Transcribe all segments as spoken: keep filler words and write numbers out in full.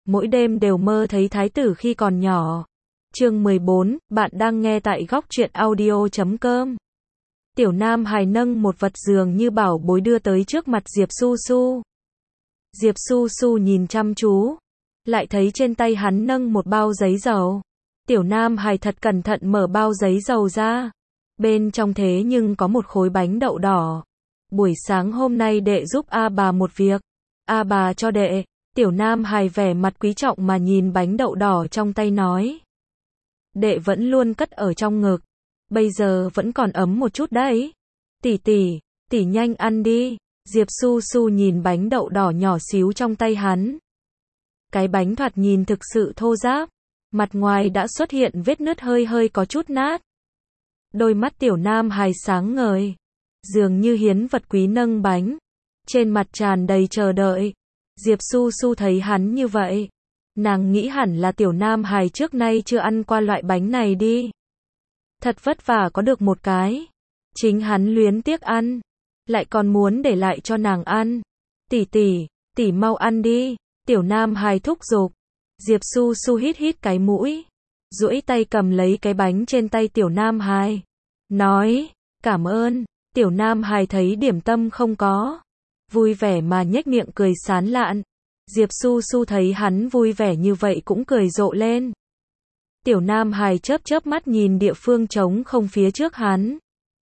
mỗi đêm đều mơ thấy thái tử khi còn nhỏ. Chương mười bốn, bạn đang nghe tại góc truyện audio chấm com. Tiểu Nam Hài nâng một vật dường như bảo bối đưa tới trước mặt Diệp Su Su. Diệp Su Su nhìn chăm chú, lại thấy trên tay hắn nâng một bao giấy dầu. Tiểu Nam Hài thật cẩn thận mở bao giấy dầu ra. Bên trong thế nhưng có một khối bánh đậu đỏ. Buổi sáng hôm nay đệ giúp A bà một việc. A bà cho đệ. Tiểu Nam Hài vẻ mặt quý trọng mà nhìn bánh đậu đỏ trong tay nói. Đệ vẫn luôn cất ở trong ngực. Bây giờ vẫn còn ấm một chút đấy. Tỷ tỷ, tỷ nhanh ăn đi. Diệp Su Su nhìn bánh đậu đỏ nhỏ xíu trong tay hắn. Cái bánh thoạt nhìn thực sự thô ráp. Mặt ngoài đã xuất hiện vết nứt hơi hơi có chút nát. Đôi mắt Tiểu Nam Hài sáng ngời. Dường như hiến vật quý nâng bánh. Trên mặt tràn đầy chờ đợi. Diệp Su Su thấy hắn như vậy. Nàng nghĩ hẳn là Tiểu Nam Hài trước nay chưa ăn qua loại bánh này đi. Thật vất vả có được một cái. Chính hắn luyến tiếc ăn. Lại còn muốn để lại cho nàng ăn. Tỷ tỷ, tỷ mau ăn đi. Tiểu Nam Hài thúc giục. Diệp Su Su hít hít cái mũi. Duỗi tay cầm lấy cái bánh trên tay Tiểu Nam Hài. Nói, cảm ơn. Tiểu Nam Hài thấy điểm tâm không có. Vui vẻ mà nhếch miệng cười sán lạn. Diệp Su Su thấy hắn vui vẻ như vậy cũng cười rộ lên. Tiểu Nam Hài chớp chớp mắt nhìn địa phương trống không phía trước hắn.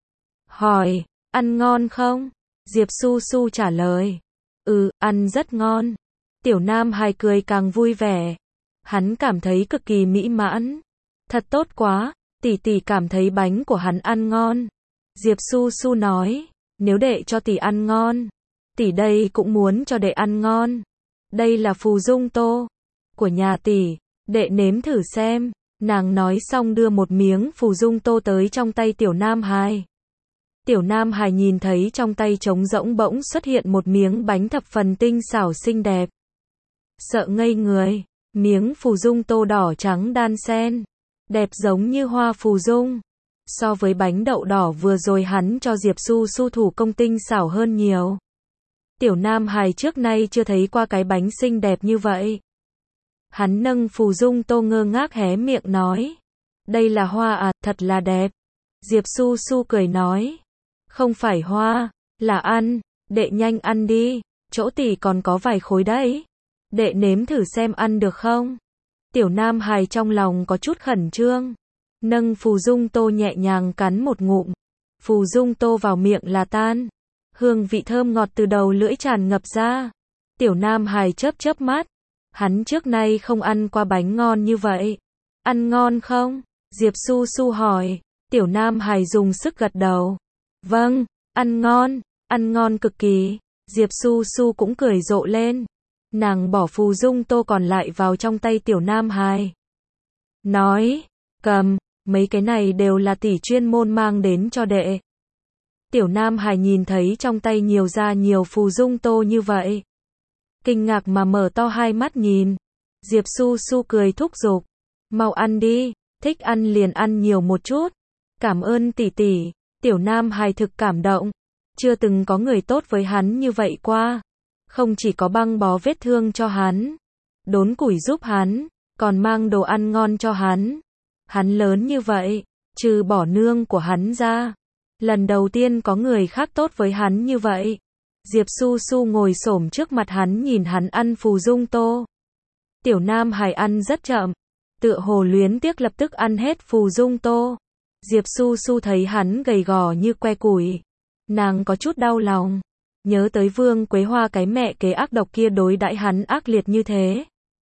Hỏi, ăn ngon không? Diệp Su Su trả lời. Ừ, ăn rất ngon. Tiểu Nam Hài cười càng vui vẻ. Hắn cảm thấy cực kỳ mỹ mãn. Thật tốt quá, tỷ tỷ cảm thấy bánh của hắn ăn ngon. Diệp Su Su nói, nếu đệ cho tỷ ăn ngon, tỷ đây cũng muốn cho đệ ăn ngon. Đây là phù dung tô của nhà tỷ, đệ nếm thử xem. Nàng nói xong đưa một miếng phù dung tô tới trong tay Tiểu Nam Hài. Tiểu Nam Hài nhìn thấy trong tay trống rỗng bỗng xuất hiện một miếng bánh thập phần tinh xảo xinh đẹp. Sợ ngây người, miếng phù dung tô đỏ trắng đan xen, đẹp giống như hoa phù dung. So với bánh đậu đỏ vừa rồi hắn cho Diệp Su Su thủ công tinh xảo hơn nhiều. Tiểu Nam Hài trước nay chưa thấy qua cái bánh xinh đẹp như vậy. Hắn nâng phù dung tô ngơ ngác hé miệng nói. Đây là hoa à, thật là đẹp. Diệp Su Su cười nói. Không phải hoa, là ăn, đệ nhanh ăn đi, chỗ tỷ còn có vài khối đấy. Đệ nếm thử xem ăn được không? Tiểu Nam Hài trong lòng có chút khẩn trương. Nâng phù dung tô nhẹ nhàng cắn một ngụm. Phù dung tô vào miệng là tan. Hương vị thơm ngọt từ đầu lưỡi tràn ngập ra. Tiểu Nam Hài chớp chớp mắt. Hắn trước nay không ăn qua bánh ngon như vậy. Ăn ngon không? Diệp Su Su hỏi. Tiểu Nam Hài dùng sức gật đầu. Vâng, ăn ngon, ăn ngon cực kỳ. Diệp Su Su cũng cười rộ lên. Nàng bỏ phù dung tô còn lại vào trong tay Tiểu Nam Hài. Nói, cầm, mấy cái này đều là tỷ chuyên môn mang đến cho đệ. Tiểu Nam Hài nhìn thấy trong tay nhiều ra nhiều phù dung tô như vậy. Kinh ngạc mà mở to hai mắt nhìn. Diệp Su Su cười thúc giục. Mau ăn đi, thích ăn liền ăn nhiều một chút. Cảm ơn tỷ tỷ. Tiểu Nam Hài thực cảm động. Chưa từng có người tốt với hắn như vậy qua. Không chỉ có băng bó vết thương cho hắn, đốn củi giúp hắn, còn mang đồ ăn ngon cho hắn. Hắn lớn như vậy, trừ bỏ nương của hắn ra, lần đầu tiên có người khác tốt với hắn như vậy. Diệp Su Su ngồi xổm trước mặt hắn nhìn hắn ăn phù dung tô. Tiểu Nam Hài ăn rất chậm, tựa hồ luyến tiếc lập tức ăn hết phù dung tô. Diệp Su Su thấy hắn gầy gò như que củi, nàng có chút đau lòng. Nhớ tới Vương Quế Hoa cái mẹ kế ác độc kia đối đãi hắn ác liệt như thế.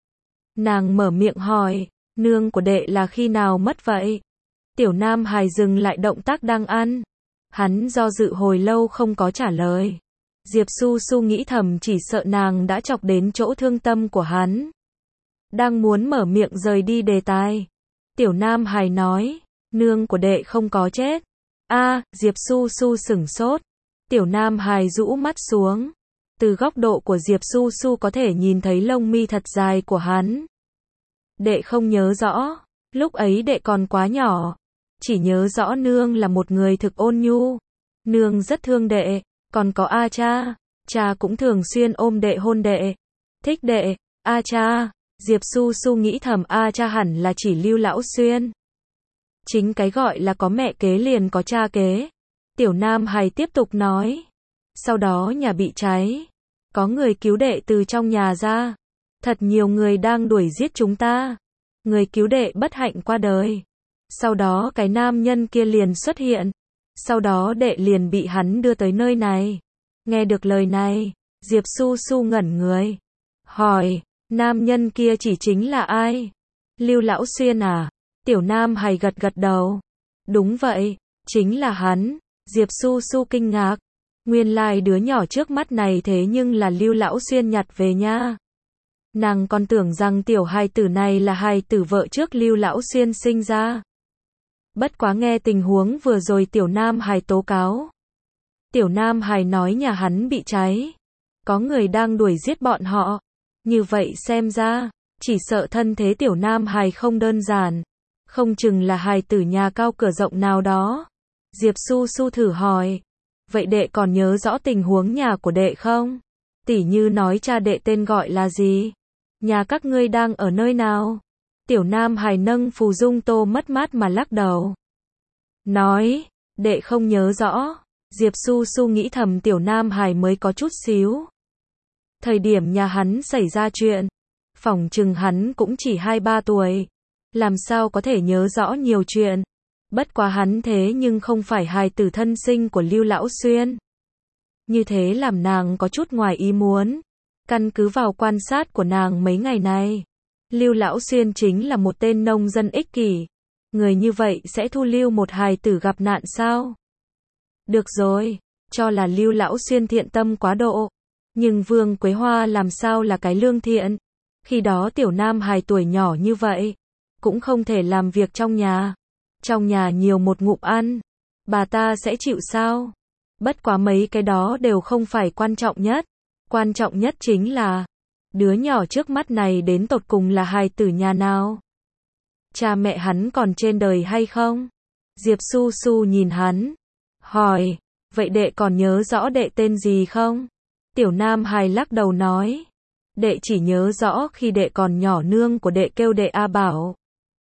Nàng mở miệng hỏi, nương của đệ là khi nào mất vậy? Tiểu Nam Hài dừng lại động tác đang ăn. Hắn do dự hồi lâu không có trả lời. Diệp Su Su nghĩ thầm chỉ sợ nàng đã chọc đến chỗ thương tâm của hắn. Đang muốn mở miệng rời đi đề tài. Tiểu Nam Hài nói, nương của đệ không có chết. A, Diệp Su Su sửng sốt. Tiểu Nam Hài rũ mắt xuống. Từ góc độ của Diệp Su Su có thể nhìn thấy lông mi thật dài của hắn. Đệ không nhớ rõ, lúc ấy đệ còn quá nhỏ. Chỉ nhớ rõ nương là một người thực ôn nhu. Nương rất thương đệ, còn có A cha. Cha cũng thường xuyên ôm đệ hôn đệ. Thích đệ, A cha. Diệp Su Su nghĩ thầm a cha hẳn là chỉ Lưu Lão Xuyên. Chính cái gọi là có mẹ kế liền có cha kế. Tiểu Nam Hải tiếp tục nói. Sau đó nhà bị cháy. Có người cứu đệ từ trong nhà ra. Thật nhiều người đang đuổi giết chúng ta. Người cứu đệ bất hạnh qua đời. Sau đó cái nam nhân kia liền xuất hiện. Sau đó đệ liền bị hắn đưa tới nơi này. Nghe được lời này, Diệp Su Su ngẩn người. Hỏi, nam nhân kia chỉ chính là ai? Lưu Lão Xuyên à? Tiểu Nam Hải gật gật đầu. Đúng vậy, chính là hắn. Diệp Su Su kinh ngạc. Nguyên lai đứa nhỏ trước mắt này thế nhưng là Lưu Lão Xuyên nhặt về nha. Nàng còn tưởng rằng tiểu hài tử này là hài tử vợ trước Lưu Lão Xuyên sinh ra. Bất quá nghe tình huống vừa rồi Tiểu Nam Hải tố cáo. Tiểu Nam Hải nói nhà hắn bị cháy. Có người đang đuổi giết bọn họ. Như vậy xem ra, chỉ sợ thân thế Tiểu Nam Hải không đơn giản. Không chừng là hài tử nhà cao cửa rộng nào đó. Diệp Su Su thử hỏi. Vậy đệ còn nhớ rõ tình huống nhà của đệ không? Tỷ như nói cha đệ tên gọi là gì? Nhà các ngươi đang ở nơi nào? Tiểu Nam Hải nâng phù dung tô mất mát mà lắc đầu. Nói, đệ không nhớ rõ. Diệp Su Su nghĩ thầm Tiểu Nam Hải mới có chút xíu. Thời điểm nhà hắn xảy ra chuyện, phỏng chừng hắn cũng chỉ hai ba tuổi. Làm sao có thể nhớ rõ nhiều chuyện. Bất quá hắn thế nhưng không phải hài tử thân sinh của Lưu Lão Xuyên. Như thế làm nàng có chút ngoài ý muốn. Căn cứ vào quan sát của nàng mấy ngày này, Lưu Lão Xuyên chính là một tên nông dân ích kỷ. Người như vậy sẽ thu lưu một hài tử gặp nạn sao? Được rồi, cho là Lưu Lão Xuyên thiện tâm quá độ. Nhưng Vương Quế Hoa làm sao là cái lương thiện? Khi đó Tiểu Nam Hải tuổi nhỏ như vậy, cũng không thể làm việc trong nhà. Trong nhà nhiều một ngụm ăn, bà ta sẽ chịu sao? Bất quá mấy cái đó đều không phải quan trọng nhất. Quan trọng nhất chính là, đứa nhỏ trước mắt này đến tột cùng là hài tử nhà nào? Cha mẹ hắn còn trên đời hay không? Diệp Su Su nhìn hắn, hỏi, vậy đệ còn nhớ rõ đệ tên gì không? Tiểu Nam Hải lắc đầu nói, đệ chỉ nhớ rõ khi đệ còn nhỏ nương của đệ kêu đệ A Bảo.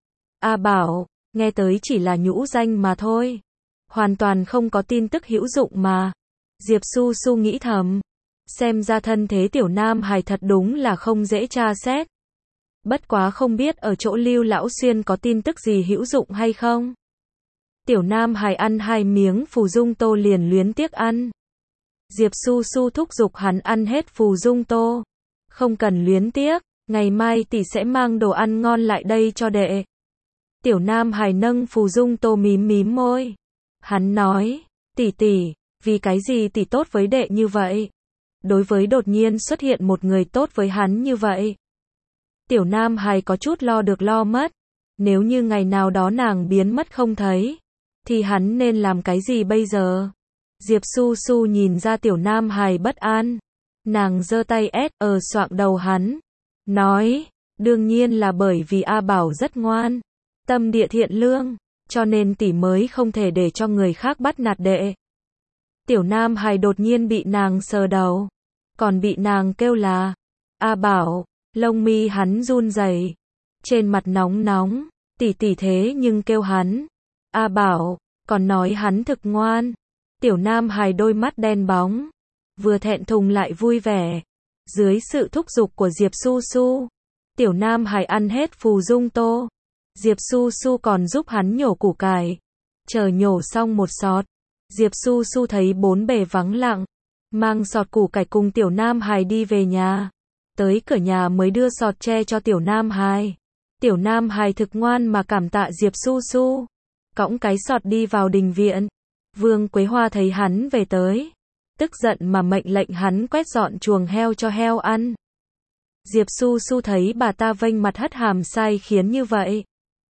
A Bảo, nghe tới chỉ là nhũ danh mà thôi. Hoàn toàn không có tin tức hữu dụng mà. Diệp Su Su nghĩ thầm. Xem ra thân thế Tiểu Nam Hải thật đúng là không dễ tra xét. Bất quá không biết ở chỗ Lưu Lão Xuyên có tin tức gì hữu dụng hay không. Tiểu Nam Hải ăn hai miếng phù dung tô liền luyến tiếc ăn. Diệp Su Su thúc giục hắn ăn hết phù dung tô. Không cần luyến tiếc, ngày mai tỷ sẽ mang đồ ăn ngon lại đây cho đệ. Tiểu Nam Hải nâng phù dung tô mím mím môi. Hắn nói, tỷ tỷ, vì cái gì tỷ tốt với đệ như vậy? Đối với đột nhiên xuất hiện một người tốt với hắn như vậy. Tiểu Nam Hải có chút lo được lo mất. Nếu như ngày nào đó nàng biến mất không thấy, thì hắn nên làm cái gì bây giờ? Diệp Su Su nhìn ra Tiểu Nam Hải bất an. Nàng giơ tay ét ở xoạng đầu hắn. Nói, đương nhiên là bởi vì A Bảo rất ngoan. Tâm địa thiện lương, cho nên tỷ mới không thể để cho người khác bắt nạt đệ. Tiểu Nam Hải đột nhiên bị nàng sờ đầu, còn bị nàng kêu là A Bảo, lông mi hắn run rẩy, trên mặt nóng nóng, tỷ tỷ thế nhưng kêu hắn A Bảo, còn nói hắn thực ngoan. Tiểu Nam Hải đôi mắt đen bóng, vừa thẹn thùng lại vui vẻ. Dưới sự thúc giục của Diệp Su Su, Tiểu Nam Hải ăn hết phù dung tô. Diệp Su Su còn giúp hắn nhổ củ cải. Chờ nhổ xong một sọt, Diệp Su Su thấy bốn bề vắng lặng, mang sọt củ cải cùng Tiểu Nam Hải đi về nhà. Tới cửa nhà mới đưa sọt tre cho Tiểu Nam Hải. Tiểu Nam Hải thực ngoan mà cảm tạ Diệp Su Su, cõng cái sọt đi vào đình viện. Vương Quế Hoa thấy hắn về tới, tức giận mà mệnh lệnh hắn quét dọn chuồng heo cho heo ăn. Diệp Su Su thấy bà ta vênh mặt hất hàm sai khiến như vậy,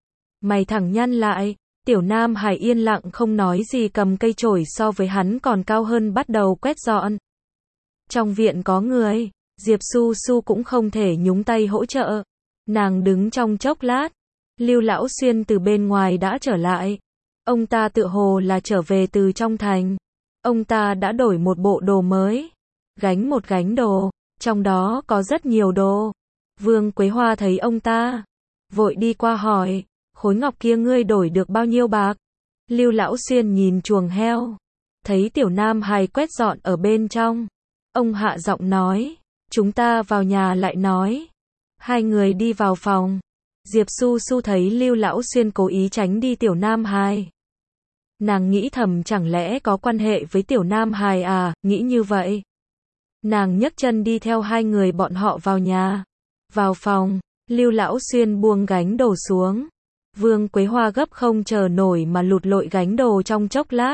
mày thẳng nhăn lại. Tiểu Nam Hải yên lặng không nói gì, cầm cây chổi so với hắn còn cao hơn bắt đầu quét dọn. Trong viện có người, Diệp Su Su cũng không thể nhúng tay hỗ trợ. Nàng đứng trong chốc lát, Lưu Lão Xuyên từ bên ngoài đã trở lại. Ông ta tựa hồ là trở về từ trong thành. Ông ta đã đổi một bộ đồ mới, gánh một gánh đồ, trong đó có rất nhiều đồ. Vương Quế Hoa thấy ông ta, vội đi qua hỏi, khối ngọc kia ngươi đổi được bao nhiêu bạc? Lưu Lão Xuyên nhìn chuồng heo, thấy Tiểu Nam Hải quét dọn ở bên trong. Ông hạ giọng nói, chúng ta vào nhà lại nói. Hai người đi vào phòng. Diệp Su Su thấy Lưu Lão Xuyên cố ý tránh đi Tiểu Nam Hải. Nàng nghĩ thầm chẳng lẽ có quan hệ với Tiểu Nam Hải à, nghĩ như vậy. Nàng nhấc chân đi theo hai người bọn họ vào nhà. Vào phòng, Lưu Lão Xuyên buông gánh đồ xuống. Vương Quế Hoa gấp không chờ nổi mà lụt lội gánh đồ trong chốc lát.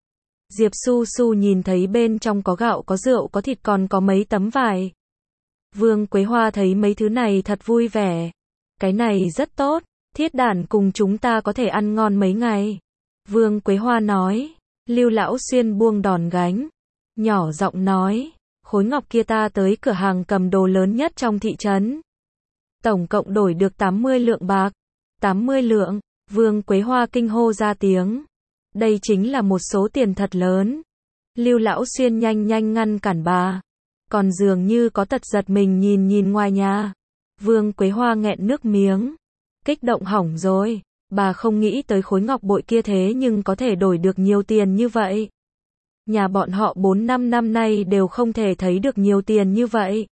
Diệp Su Su nhìn thấy bên trong có gạo, có rượu, có thịt, còn có mấy tấm vải. Vương Quế Hoa thấy mấy thứ này thật vui vẻ. Cái này rất tốt, Thiết Đản cùng chúng ta có thể ăn ngon mấy ngày. Vương Quế Hoa nói. Lưu Lão Xuyên buông đòn gánh, nhỏ giọng nói, khối ngọc kia ta tới cửa hàng cầm đồ lớn nhất trong thị trấn. Tổng cộng đổi được tám mươi lượng bạc. tám mươi lượng, Vương Quế Hoa kinh hô ra tiếng. Đây chính là một số tiền thật lớn. Lưu Lão Xuyên nhanh nhanh ngăn cản bà. Còn dường như có tật giật mình nhìn nhìn ngoài nhà. Vương Quế Hoa nghẹn nước miếng. Kích động hỏng rồi. Bà không nghĩ tới khối ngọc bội kia thế nhưng có thể đổi được nhiều tiền như vậy. Nhà bọn họ bốn năm năm nay đều không thể thấy được nhiều tiền như vậy.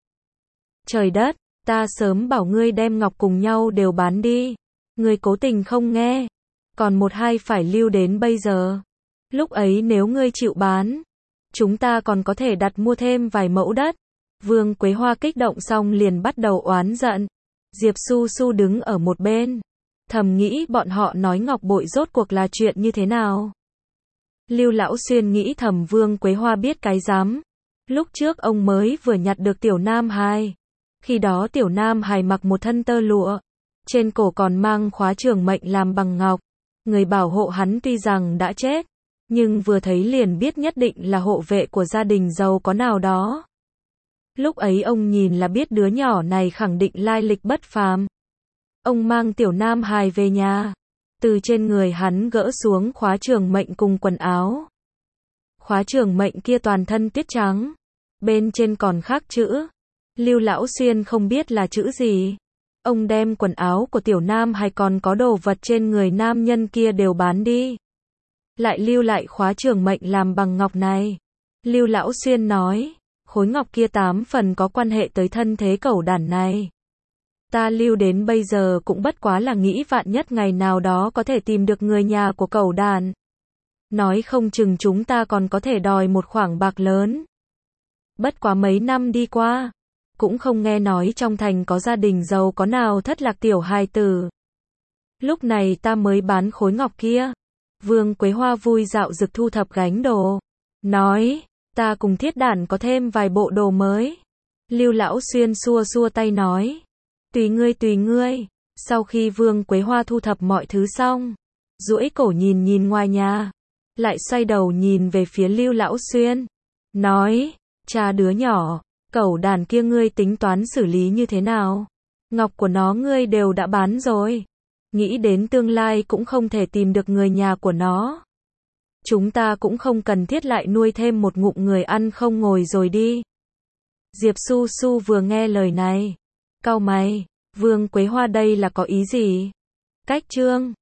Trời đất, ta sớm bảo ngươi đem ngọc cùng nhau đều bán đi. Ngươi cố tình không nghe. Còn một hai phải lưu đến bây giờ. Lúc ấy nếu ngươi chịu bán, chúng ta còn có thể đặt mua thêm vài mẫu đất. Vương Quế Hoa kích động xong liền bắt đầu oán giận. Diệp Su Su đứng ở một bên, thầm nghĩ bọn họ nói ngọc bội rốt cuộc là chuyện như thế nào. Lưu Lão Xuyên nghĩ thầm Vương Quế Hoa biết cái rắm. Lúc trước ông mới vừa nhặt được Tiểu Nam Hải. Khi đó Tiểu Nam Hải mặc một thân tơ lụa, trên cổ còn mang khóa trường mệnh làm bằng ngọc. Người bảo hộ hắn tuy rằng đã chết, nhưng vừa thấy liền biết nhất định là hộ vệ của gia đình giàu có nào đó. Lúc ấy ông nhìn là biết đứa nhỏ này khẳng định lai lịch bất phàm. Ông mang Tiểu Nam Hải về nhà, từ trên người hắn gỡ xuống khóa trường mệnh cùng quần áo. Khóa trường mệnh kia toàn thân tuyết trắng, bên trên còn khắc chữ. Lưu Lão Xuyên không biết là chữ gì. Ông đem quần áo của Tiểu Nam Hải còn có đồ vật trên người nam nhân kia đều bán đi. Lại lưu lại khóa trường mệnh làm bằng ngọc này. Lưu Lão Xuyên nói, khối ngọc kia tám phần có quan hệ tới thân thế cẩu đản này. Ta lưu đến bây giờ cũng bất quá là nghĩ vạn nhất ngày nào đó có thể tìm được người nhà của cẩu đản. Nói không chừng chúng ta còn có thể đòi một khoản bạc lớn. Bất quá mấy năm đi qua, cũng không nghe nói trong thành có gia đình giàu có nào thất lạc tiểu hài tử. Lúc này ta mới bán khối ngọc kia. Vương Quế Hoa vui dạo dực thu thập gánh đồ, nói, ta cùng Thiết Đản có thêm vài bộ đồ mới. Lưu Lão Xuyên xua xua tay nói, tùy ngươi tùy ngươi. Sau khi Vương Quế Hoa thu thập mọi thứ xong, duỗi cổ nhìn nhìn ngoài nhà, lại xoay đầu nhìn về phía Lưu Lão Xuyên, nói, cha đứa nhỏ, cẩu đàn kia ngươi tính toán xử lý như thế nào? Ngọc của nó ngươi đều đã bán rồi. Nghĩ đến tương lai cũng không thể tìm được người nhà của nó. Chúng ta cũng không cần thiết lại nuôi thêm một ngụm người ăn không ngồi rồi đi. Diệp Su Su vừa nghe lời này, cau mày, Vương Quế Hoa đây là có ý gì? Cách chương